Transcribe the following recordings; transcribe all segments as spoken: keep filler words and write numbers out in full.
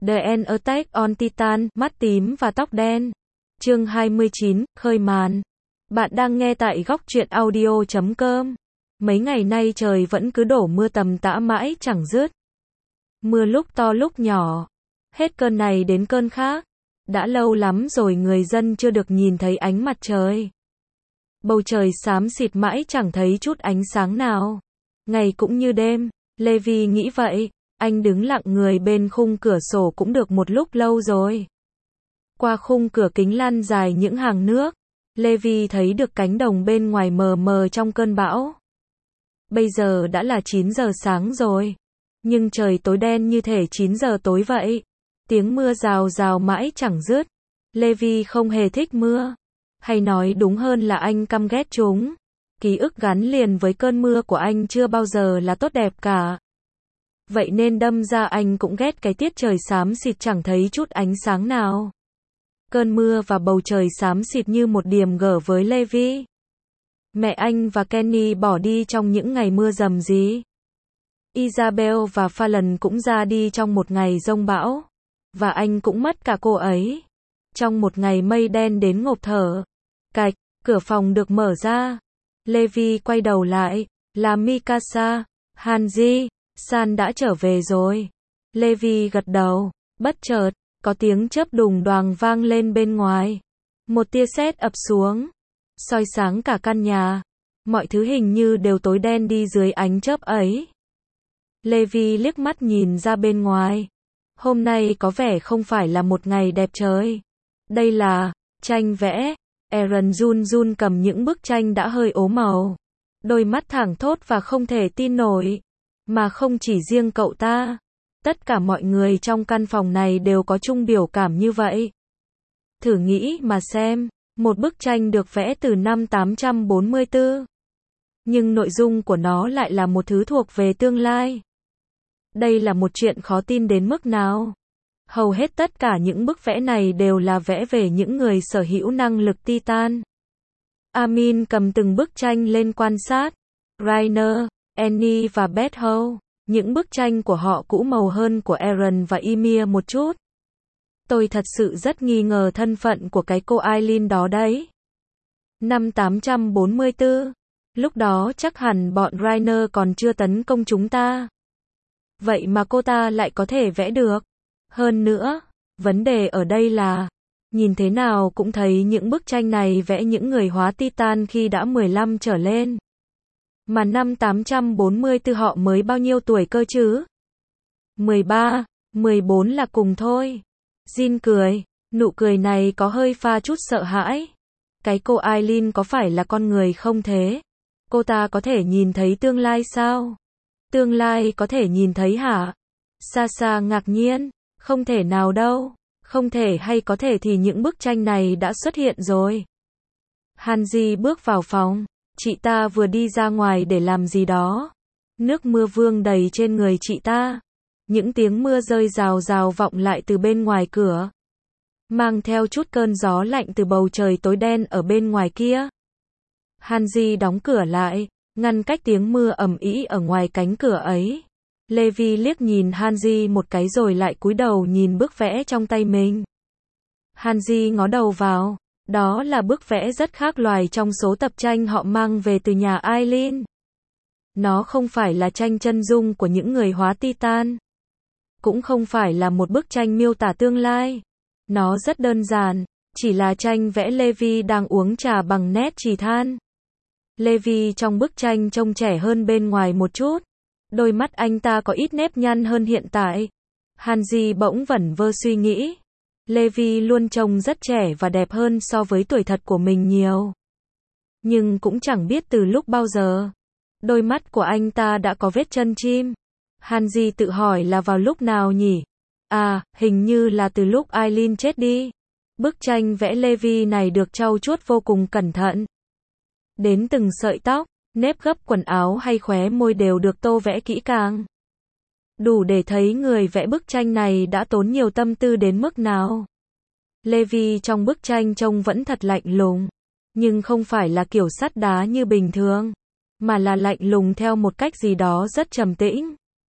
The End Attack on Titan, mắt tím và tóc đen. Chương hai mươi chín, khơi màn. Bạn đang nghe tại góc truyện audio chấm com. Mấy ngày nay trời vẫn cứ đổ mưa tầm tã mãi chẳng dứt. Mưa lúc to lúc nhỏ. Hết cơn này đến cơn khác. Đã lâu lắm rồi người dân chưa được nhìn thấy ánh mặt trời. Bầu trời xám xịt mãi chẳng thấy chút ánh sáng nào. Ngày cũng như đêm, Levi nghĩ vậy. Anh đứng lặng người bên khung cửa sổ cũng được một lúc lâu rồi. Qua khung cửa kính lăn dài những hàng nước, Levi thấy được cánh đồng bên ngoài mờ mờ trong cơn bão. Bây giờ đã là chín giờ sáng rồi, nhưng trời tối đen như thể chín giờ tối vậy. Tiếng mưa rào rào mãi chẳng dứt. Levi không hề thích mưa, hay nói đúng hơn là anh căm ghét chúng. Ký ức gắn liền với cơn mưa của anh chưa bao giờ là tốt đẹp cả. Vậy nên đâm ra anh cũng ghét cái tiết trời xám xịt chẳng thấy chút ánh sáng nào. Cơn mưa và bầu trời xám xịt như một điểm gở với Levi. Mẹ anh và Kenny bỏ đi trong những ngày mưa rầm rì. Isabel và Fallon cũng ra đi trong một ngày giông bão. Và anh cũng mất cả cô ấy. Trong một ngày mây đen đến ngộp thở. Cạch, cửa phòng được mở ra. Levi quay đầu lại, là Mikasa. Hanji San đã trở về rồi. Levi gật đầu. Bất chợt, có tiếng chớp đùng đoàng vang lên bên ngoài. Một tia sét ập xuống, soi sáng cả căn nhà. Mọi thứ hình như đều tối đen đi dưới ánh chớp ấy. Levi liếc mắt nhìn ra bên ngoài. Hôm nay có vẻ không phải là một ngày đẹp trời. Đây là tranh vẽ. Aaron run run cầm những bức tranh đã hơi ố màu. Đôi mắt thẳng thốt và không thể tin nổi. Mà không chỉ riêng cậu ta. Tất cả mọi người trong căn phòng này đều có chung biểu cảm như vậy. Thử nghĩ mà xem, một bức tranh được vẽ từ năm tám trăm bốn mươi tư. Nhưng nội dung của nó lại là một thứ thuộc về tương lai. Đây là một chuyện khó tin đến mức nào. Hầu hết tất cả những bức vẽ này đều là vẽ về những người sở hữu năng lực Titan. Amin cầm từng bức tranh lên quan sát. Rainer, Annie và Beth Howe. Những bức tranh của họ cũ màu hơn của Aaron và Ymir một chút. Tôi thật sự rất nghi ngờ thân phận của cái cô Eileen đó đấy. Năm tám trăm bốn mươi tư. Lúc đó chắc hẳn bọn Rainer còn chưa tấn công chúng ta. Vậy mà cô ta lại có thể vẽ được. Hơn nữa, vấn đề ở đây là, nhìn thế nào cũng thấy những bức tranh này vẽ những người hóa Titan khi đã mười lăm trở lên. Mà năm tám trăm bốn mươi tư họ mới bao nhiêu tuổi cơ chứ? mười ba, mười bốn là cùng thôi. Jin cười, nụ cười này có hơi pha chút sợ hãi. Cái cô Eileen có phải là con người không thế? Cô ta có thể nhìn thấy tương lai sao? Tương lai có thể nhìn thấy hả? Sasa ngạc nhiên, không thể nào đâu. Không thể hay có thể thì những bức tranh này đã xuất hiện rồi. Hanji bước vào phòng. Chị ta vừa đi ra ngoài để làm gì đó. Nước mưa vương đầy trên người chị ta. Những tiếng mưa rơi rào rào vọng lại từ bên ngoài cửa. Mang theo chút cơn gió lạnh từ bầu trời tối đen ở bên ngoài kia. Hanji đóng cửa lại, ngăn cách tiếng mưa ầm ĩ ở ngoài cánh cửa ấy. Levi liếc nhìn Hanji một cái rồi lại cúi đầu nhìn bức vẽ trong tay mình. Hanji ngó đầu vào. Đó là bức vẽ rất khác loài trong số tập tranh họ mang về từ nhà Eileen. Nó không phải là tranh chân dung của những người hóa Titan. Cũng không phải là một bức tranh miêu tả tương lai. Nó rất đơn giản, chỉ là tranh vẽ Levi đang uống trà bằng nét chì than. Levi trong bức tranh trông trẻ hơn bên ngoài một chút. Đôi mắt anh ta có ít nếp nhăn hơn hiện tại. Hanji bỗng vẩn vơ suy nghĩ. Levi luôn trông rất trẻ và đẹp hơn so với tuổi thật của mình nhiều. Nhưng cũng chẳng biết từ lúc bao giờ. Đôi mắt của anh ta đã có vết chân chim. Hanji tự hỏi là vào lúc nào nhỉ? À, hình như là từ lúc Eileen chết đi. Bức tranh vẽ Levi này được trau chuốt vô cùng cẩn thận. Đến từng sợi tóc, nếp gấp quần áo hay khóe môi đều được tô vẽ kỹ càng. Đủ để thấy người vẽ bức tranh này đã tốn nhiều tâm tư đến mức nào. Levi trong bức tranh trông vẫn thật lạnh lùng. Nhưng không phải là kiểu sắt đá như bình thường. Mà là lạnh lùng theo một cách gì đó rất trầm tĩnh.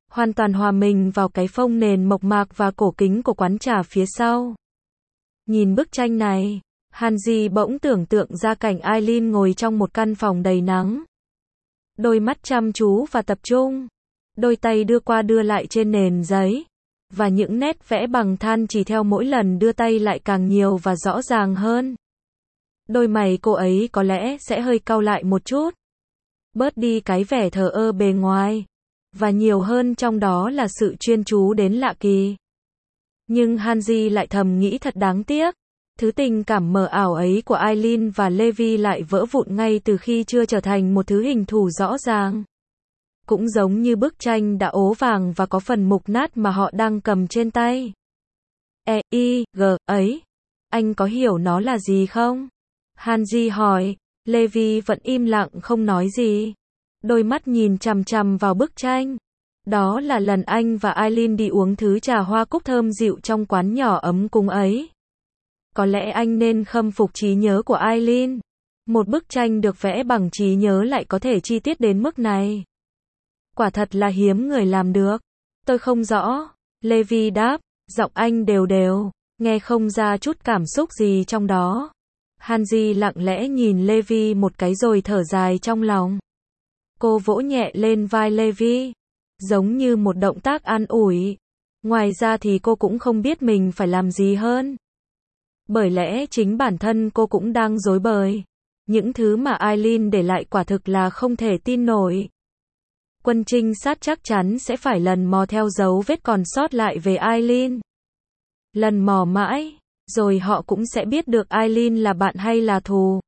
hoàn toàn hòa mình vào cái phông nền mộc mạc và cổ kính của quán trà phía sau. Nhìn bức tranh này, Hanji bỗng tưởng tượng ra cảnh Aileen ngồi trong một căn phòng đầy nắng. Đôi mắt chăm chú và tập trung, đôi tay đưa qua đưa lại trên nền giấy, và những nét vẽ bằng than chỉ theo mỗi lần đưa tay lại càng nhiều và rõ ràng hơn. Đôi mày cô ấy có lẽ sẽ hơi cau lại một chút, bớt đi cái vẻ thờ ơ bề ngoài, và nhiều hơn trong đó là sự chuyên chú đến lạ kỳ. Nhưng Hanji lại thầm nghĩ thật đáng tiếc, thứ tình cảm mờ ảo ấy của Aileen và Levi lại vỡ vụn ngay từ khi chưa trở thành một thứ hình thù rõ ràng. Cũng giống như bức tranh đã ố vàng và có phần mục nát mà họ đang cầm trên tay. E, I, G, ấy. Anh có hiểu nó là gì không? Hanji hỏi. Levi vẫn im lặng không nói gì. Đôi mắt nhìn chằm chằm vào bức tranh. Đó là lần anh và Aileen đi uống thứ trà hoa cúc thơm dịu trong quán nhỏ ấm cúng ấy. Có lẽ anh nên khâm phục trí nhớ của Aileen. Một bức tranh được vẽ bằng trí nhớ lại có thể chi tiết đến mức này. Quả thật là hiếm người làm được. Tôi không rõ. Levi đáp, giọng anh đều đều, nghe không ra chút cảm xúc gì trong đó. Hanji lặng lẽ nhìn Levi một cái rồi thở dài trong lòng. Cô vỗ nhẹ lên vai Levi, giống như một động tác an ủi. Ngoài ra thì cô cũng không biết mình phải làm gì hơn. Bởi lẽ chính bản thân cô cũng đang rối bời. Những thứ mà Aileen để lại quả thực là không thể tin nổi. Quân trinh sát chắc chắn sẽ phải lần mò theo dấu vết còn sót lại về Aileen. Lần mò mãi, rồi họ cũng sẽ biết được Aileen là bạn hay là thù.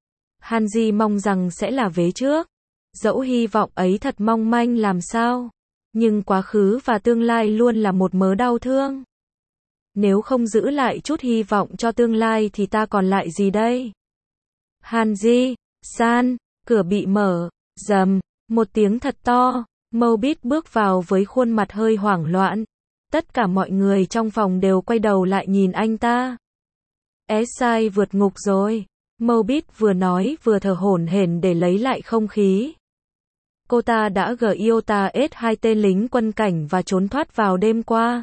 Hanji mong rằng sẽ là vế trước. Dẫu hy vọng ấy thật mong manh làm sao. Nhưng quá khứ và tương lai luôn là một mớ đau thương. Nếu không giữ lại chút hy vọng cho tương lai thì ta còn lại gì đây? Hanji, san, cửa bị mở, rầm, một tiếng thật to, Moebit bước vào với khuôn mặt hơi hoảng loạn. Tất cả mọi người trong phòng đều quay đầu lại nhìn anh ta. Esai vượt ngục rồi. Moebit vừa nói vừa thở hổn hển để lấy lại không khí. Cô ta đã giota ết hai tên lính quân cảnh và trốn thoát vào đêm qua.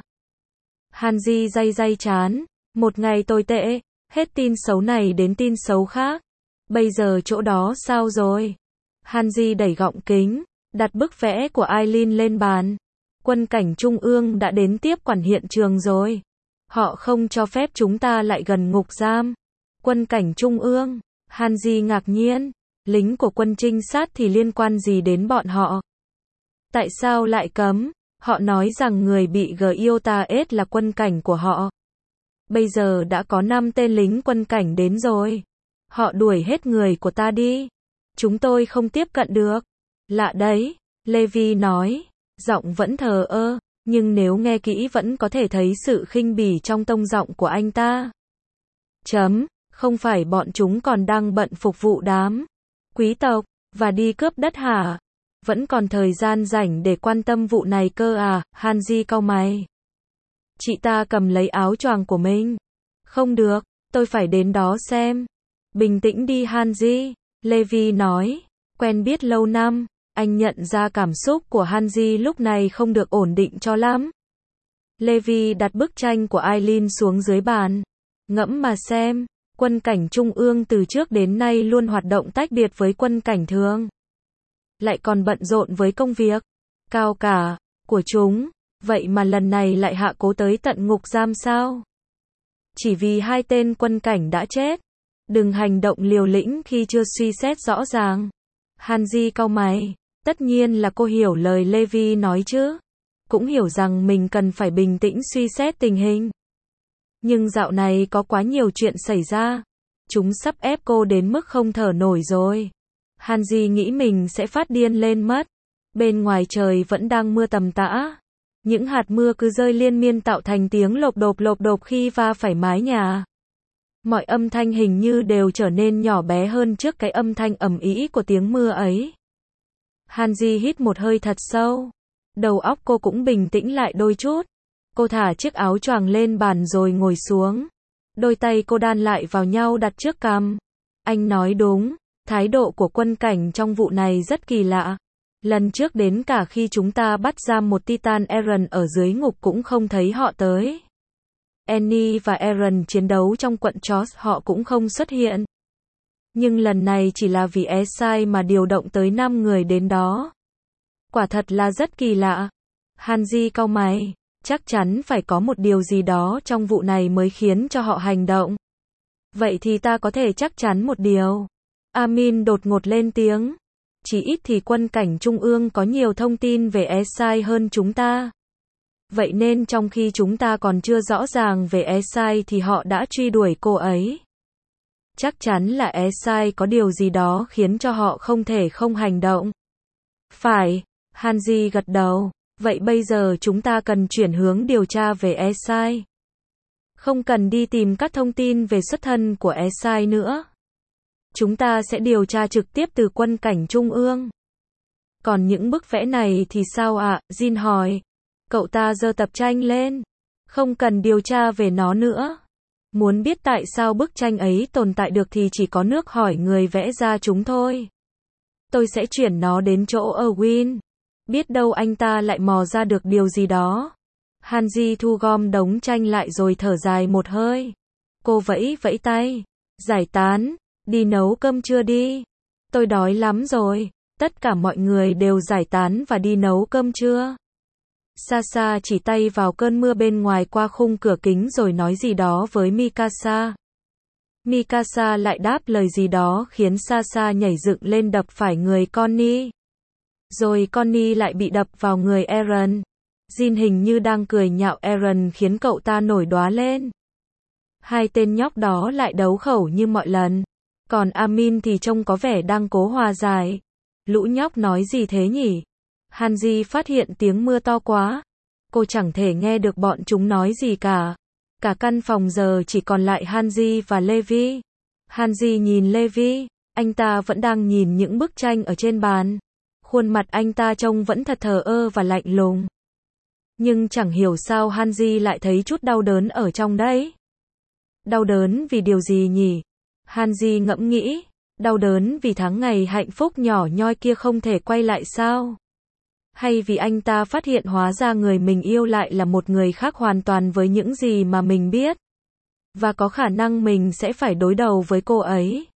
Hanji day day chán. Một ngày tồi tệ, hết tin xấu này đến tin xấu khác. Bây giờ chỗ đó sao rồi? Hanji đẩy gọng kính, đặt bức vẽ của Aileen lên bàn. Quân cảnh trung ương đã đến tiếp quản hiện trường rồi. Họ không cho phép chúng ta lại gần ngục giam. Quân cảnh trung ương? Hanji ngạc nhiên. Lính của quân trinh sát thì liên quan gì đến bọn họ? Tại sao lại cấm? Họ nói rằng người bị giota ết là quân cảnh của họ. Bây giờ đã có năm tên lính quân cảnh đến rồi. Họ đuổi hết người của ta đi. Chúng tôi không tiếp cận được. Lạ đấy, Levi nói. Giọng vẫn thờ ơ, nhưng nếu nghe kỹ vẫn có thể thấy sự khinh bỉ trong tông giọng của anh ta. Chấm, không phải bọn chúng còn đang bận phục vụ đám quý tộc, và đi cướp đất hả? Vẫn còn thời gian rảnh để quan tâm vụ này cơ à? Hanji cau mày. Chị ta cầm lấy áo choàng của mình. Không được, tôi phải đến đó xem. Bình tĩnh đi Hanji, Levi nói. Quen biết lâu năm, anh nhận ra cảm xúc của Hanji lúc này không được ổn định cho lắm. Levi đặt bức tranh của Aileen xuống dưới bàn. Ngẫm mà xem, quân cảnh trung ương từ trước đến nay luôn hoạt động tách biệt với quân cảnh thường. Lại còn bận rộn với công việc cao cả của chúng, vậy mà lần này lại hạ cố tới tận ngục giam sao? Chỉ vì hai tên quân cảnh đã chết. Đừng hành động liều lĩnh khi chưa suy xét rõ ràng. Hanji cau mày. Tất nhiên là cô hiểu lời Levi nói chứ. Cũng hiểu rằng mình cần phải bình tĩnh suy xét tình hình. Nhưng dạo này có quá nhiều chuyện xảy ra. Chúng sắp ép cô đến mức không thở nổi rồi. Hanji nghĩ mình sẽ phát điên lên mất. Bên ngoài trời vẫn đang mưa tầm tã. Những hạt mưa cứ rơi liên miên tạo thành tiếng lộp độp lộp độp khi va phải mái nhà. Mọi âm thanh hình như đều trở nên nhỏ bé hơn trước cái âm thanh ầm ĩ của tiếng mưa ấy. Hanji hít một hơi thật sâu. Đầu óc cô cũng bình tĩnh lại đôi chút. Cô thả chiếc áo choàng lên bàn rồi ngồi xuống. Đôi tay cô đan lại vào nhau đặt trước cằm. Anh nói đúng, thái độ của quân cảnh trong vụ này rất kỳ lạ. Lần trước đến cả khi chúng ta bắt giam một Titan Eren ở dưới ngục cũng không thấy họ tới. Annie và Eren chiến đấu trong quận Chos họ cũng không xuất hiện. Nhưng lần này chỉ là vì Esai mà điều động tới năm người đến đó. Quả thật là rất kỳ lạ. Hanji cau mày, chắc chắn phải có một điều gì đó trong vụ này mới khiến cho họ hành động. Vậy thì ta có thể chắc chắn một điều. Amin đột ngột lên tiếng. Chỉ ít thì quân cảnh trung ương có nhiều thông tin về Esai hơn chúng ta. Vậy nên trong khi chúng ta còn chưa rõ ràng về Esai thì họ đã truy đuổi cô ấy. Chắc chắn là Esai có điều gì đó khiến cho họ không thể không hành động. Phải, Hanji gật đầu. Vậy bây giờ chúng ta cần chuyển hướng điều tra về Esai. Không cần đi tìm các thông tin về xuất thân của Esai nữa. Chúng ta sẽ điều tra trực tiếp từ quân cảnh trung ương. Còn những bức vẽ này thì sao ạ? À? Jin hỏi. Cậu ta giơ tập tranh lên. Không cần điều tra về nó nữa. Muốn biết tại sao bức tranh ấy tồn tại được thì chỉ có nước hỏi người vẽ ra chúng thôi. Tôi sẽ chuyển nó đến chỗ Erwin. Biết đâu anh ta lại mò ra được điều gì đó. Hanji thu gom đống tranh lại rồi thở dài một hơi. Cô vẫy vẫy tay. Giải tán. Đi nấu cơm trưa đi. Tôi đói lắm rồi. Tất cả mọi người đều giải tán và đi nấu cơm trưa. Sasa chỉ tay vào cơn mưa bên ngoài qua khung cửa kính rồi nói gì đó với Mikasa. Mikasa lại đáp lời gì đó khiến Sasa nhảy dựng lên đập phải người Connie. Rồi Connie lại bị đập vào người Eren. Jin hình như đang cười nhạo Eren khiến cậu ta nổi đoá lên. Hai tên nhóc đó lại đấu khẩu như mọi lần. Còn Amin thì trông có vẻ đang cố hòa giải. Lũ nhóc nói gì thế nhỉ? Hanji phát hiện tiếng mưa to quá. Cô chẳng thể nghe được bọn chúng nói gì cả. Cả căn phòng giờ chỉ còn lại Hanji và Levi. Hanji nhìn Levi. Anh ta vẫn đang nhìn những bức tranh ở trên bàn. Khuôn mặt anh ta trông vẫn thật thờ ơ và lạnh lùng. Nhưng chẳng hiểu sao Hanji lại thấy chút đau đớn ở trong đấy. Đau đớn vì điều gì nhỉ? Hanji ngẫm nghĩ. Đau đớn vì tháng ngày hạnh phúc nhỏ nhoi kia không thể quay lại sao? Hay vì anh ta phát hiện hóa ra người mình yêu lại là một người khác hoàn toàn với những gì mà mình biết. Và có khả năng mình sẽ phải đối đầu với cô ấy.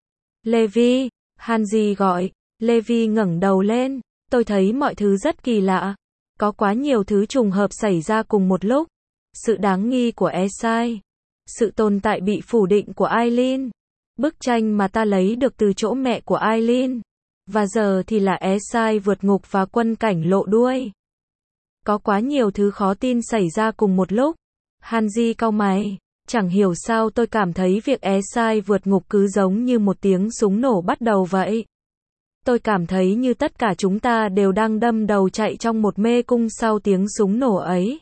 Levi, Hanji gọi. Levi ngẩng đầu lên. Tôi thấy mọi thứ rất kỳ lạ. Có quá nhiều thứ trùng hợp xảy ra cùng một lúc. Sự đáng nghi của Esai. Sự tồn tại bị phủ định của Aileen. Bức tranh mà ta lấy được từ chỗ mẹ của Aileen. Và giờ thì là Esai vượt ngục và quân cảnh lộ đuôi. Có quá nhiều thứ khó tin xảy ra cùng một lúc. Hanji cau mày. Chẳng hiểu sao tôi cảm thấy việc Esai vượt ngục cứ giống như một tiếng súng nổ bắt đầu vậy. Tôi cảm thấy như tất cả chúng ta đều đang đâm đầu chạy trong một mê cung sau tiếng súng nổ ấy.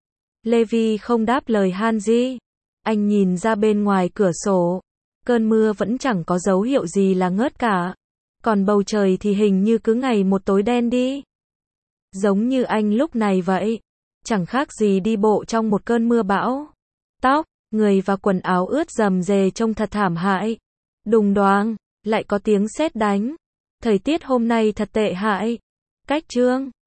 Levi không đáp lời Hanji. Anh nhìn ra bên ngoài cửa sổ. Cơn mưa vẫn chẳng có dấu hiệu gì là ngớt cả. Còn bầu trời thì hình như cứ ngày một tối đen đi. Giống như anh lúc này vậy. Chẳng khác gì đi bộ trong một cơn mưa bão. Tóc, người và quần áo ướt rầm rề trông thật thảm hại. Đùng đoàng, lại có tiếng sét đánh. Thời tiết hôm nay thật tệ hại. Cách chương